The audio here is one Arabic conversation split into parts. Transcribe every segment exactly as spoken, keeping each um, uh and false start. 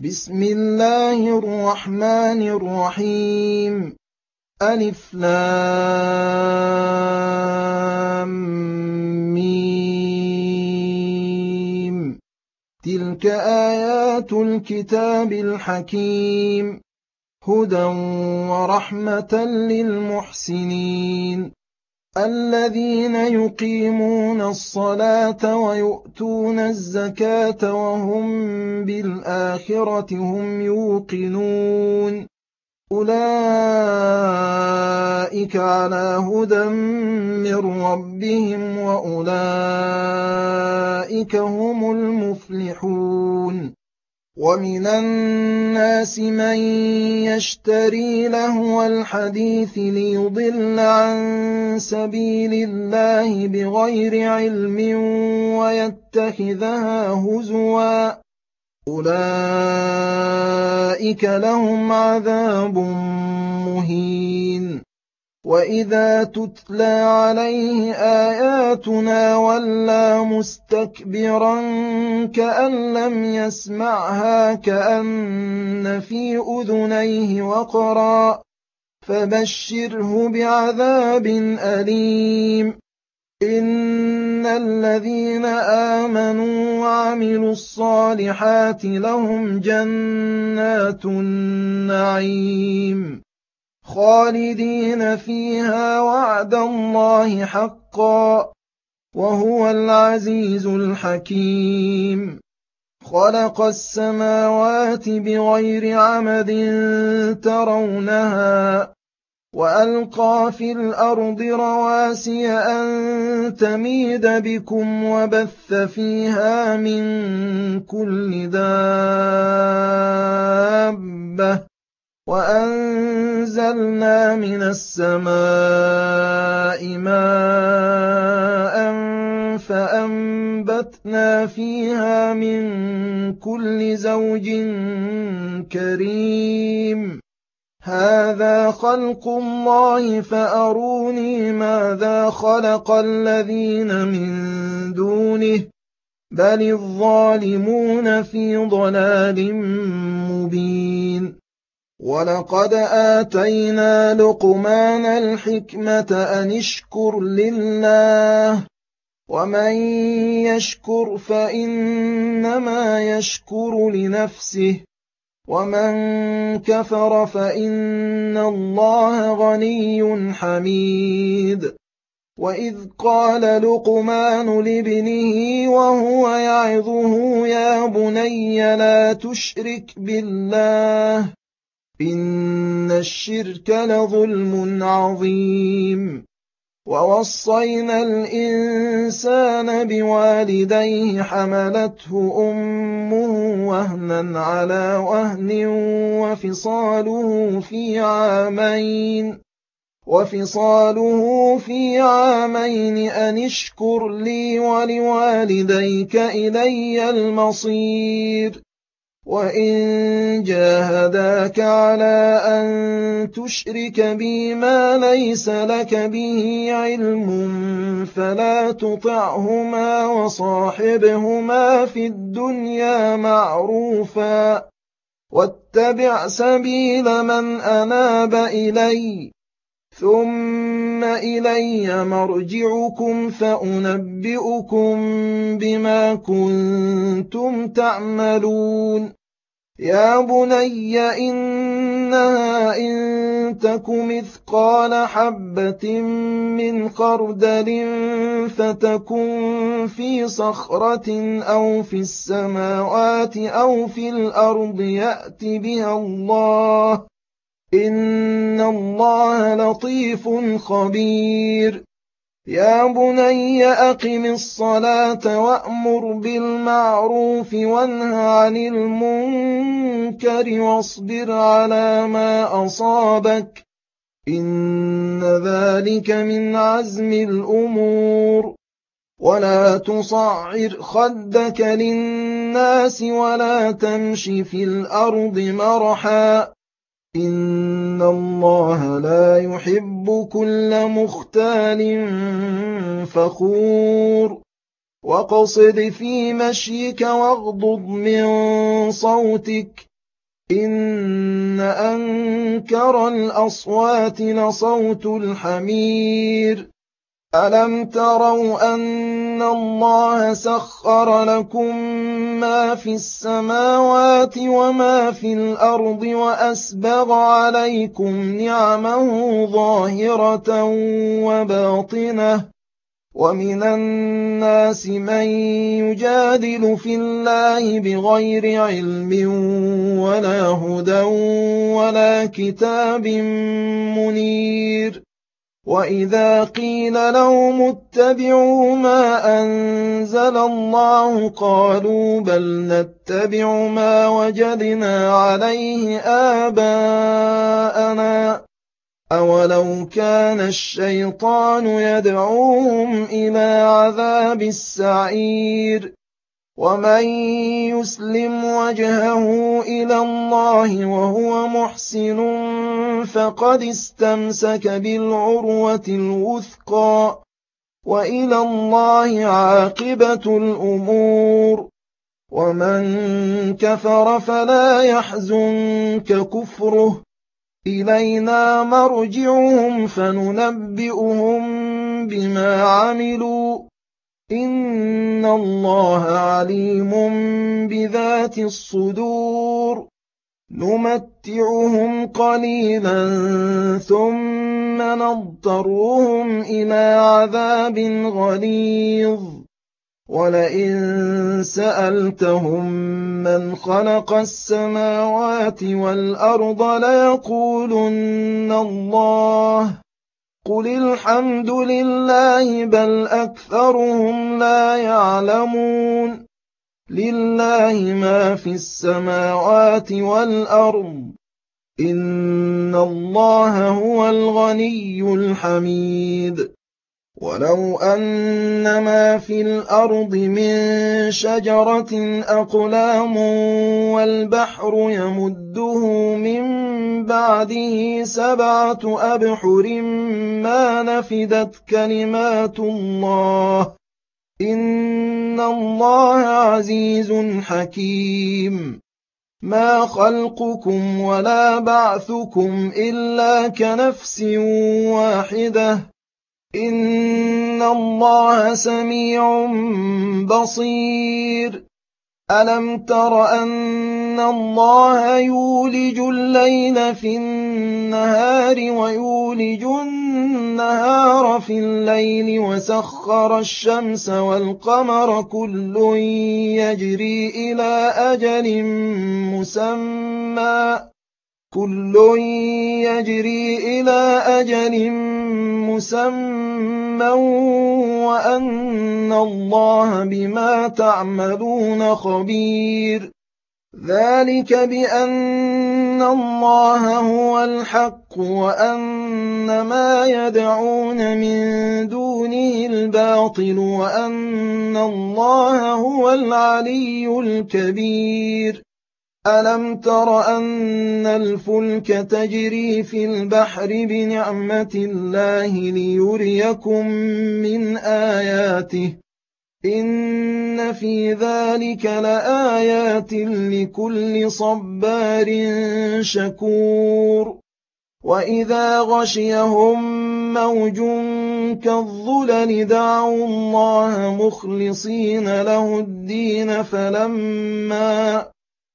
بسم الله الرحمن الرحيم. ألف لام ميم. تلك آيات الكتاب الحكيم، هدى ورحمة للمحسنين الذين يقيمون الصلاة ويؤتون الزكاة وهم بالآخرة هم يوقنون. أولئك على هدى من ربهم وأولئك هم المفلحون. ومن الناس من يشتري لهو الحديث ليضل عن سبيل الله بغير علم ويتخذها هزوا، أولئك لهم عذاب مهين. وإذا تتلى عليه آياتنا ولى مستكبرا كأن لم يسمعها كأن في أذنيه وقرا، فبشره بعذاب أليم. إن الذين آمنوا وعملوا الصالحات لهم جنات النعيم خالدين فيها وعد الله حقا، وهو العزيز الحكيم. خلق السماوات بغير عمد ترونها، وألقى في الأرض رواسي أن تميد بكم وبث فيها من كل دابة، وأنزلنا من السماء ماء فأنبتنا فيها من كل زوج كريم. هذا خلق الله فأروني ماذا خلق الذين من دونه، بل الظالمون في ضلال مبين. ولقد آتينا لقمان الحكمة أن اشكر لله، ومن يشكر فإنما يشكر لنفسه، ومن كفر فإن الله غني حميد. وإذ قال لقمان لابنه وهو يعظه يا بني لا تشرك بالله إن الشرك لظلم عظيم. ووصينا الإنسان بوالديه حملته أمه وهنا على وهن وفصاله في عامين وفصاله في عامين أن اشكر لي ولوالديك إلي المصير. وإن جاهداك على أن تشرك بي ما ليس لك به علم فلا تطعهما وصاحبهما في الدنيا معروفا، واتبع سبيل من أناب إلي، ثم إلي مرجعكم فأنبئكم بما كنتم تعملون. يا بني إنها إن تك مثقال حبة من خردل فتكن في صخرة أو في السماوات أو في الأرض يأت بها الله، إن الله لطيف خبير. يا بني أقم الصلاة وأمر بالمعروف وانه عن المنكر واصبر على ما أصابك، إن ذلك من عزم الأمور. ولا تصعر خدك للناس ولا تمش في الأرض مرحا، إن الله لا يحب كل مختال فخور. واقصد في مشيك واغضض من صوتك إن أنكر الأصوات لصوت الحمير ألم تروا أن الله سخر لكم ما في السماوات وما في الأرض وأسبغ عليكم نعمه ظاهرة وباطنة ومن الناس من يجادل في الله بغير علم ولا هدى ولا كتاب منير وإذا قيل لهم اتبعوا ما أنزل الله قالوا بل نتبع ما وجدنا عليه آباءنا أولو كان الشيطان يدعوهم إلى عذاب السعير ومن يسلم وجهه إلى الله وهو محسن فقد استمسك بالعروة الوثقى وإلى الله عاقبة الأمور ومن كفر فلا يحزنك كفره إلينا مرجعهم فننبئهم بما عملوا إن الله عليم بذات الصدور نمتعهم قليلا ثم نضطرهم إلى عذاب غليظ ولئن سألتهم من خلق السماوات والأرض ليقولن الله قل الحمد لله بل أكثرهم لا يعلمون لله ما في السماوات والأرض إن الله هو الغني الحميد ولو أن ما في الأرض من شجرة أقلام والبحر يمده من بعده سبعة أبحر ما نفدت كلمات الله إن الله عزيز حكيم ما خلقكم ولا بعثكم إلا كنفس واحدة إن الله سميع بصير ألم تر أن الله يولج الليل في النهار ويولج النهار في الليل وسخر الشمس والقمر كل يجري إلى أجل مسمى كل يجري إلى أجل مسمى وأن الله بما تعملون خبير ذلك بأن الله هو الحق وأن ما يدعون من دونه الباطل وأن الله هو العلي الكبير ألم تر أن الفلك تجري في البحر بنعمة الله ليريكم من آياته إن في ذلك لآيات لكل صبار شكور وإذا غشيهم موج كالظلل دعوا الله مخلصين له الدين فلما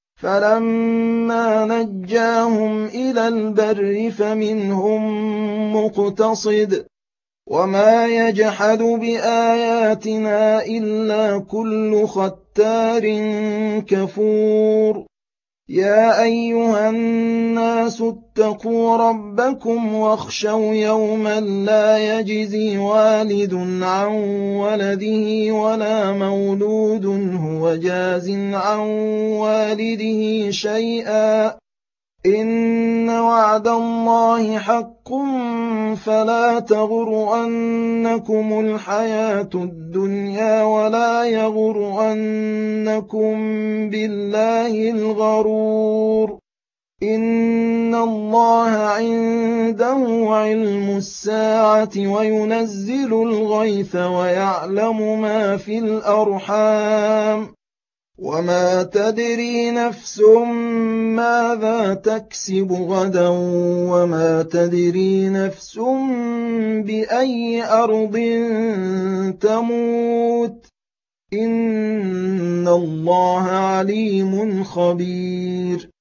فلما نجاهم إلى البر فمنهم مقتصد وما يجحد بآياتنا إلا كل ختار كفور يا أيها الناس اتقوا ربكم واخشوا يوما لا يجزي والد عن ولده ولا مولود هو جاز عن والده شيئا إن وعد الله حق فلا تغرنكم الحياة الدنيا ولا يغرنكم بالله الغرور إن الله عنده علم الساعة وينزل الغيث ويعلم ما في الأرحام وما تدري نفس ماذا تكسب غدا وما تدري نفس بأي أرض تموت إن الله عليم خبير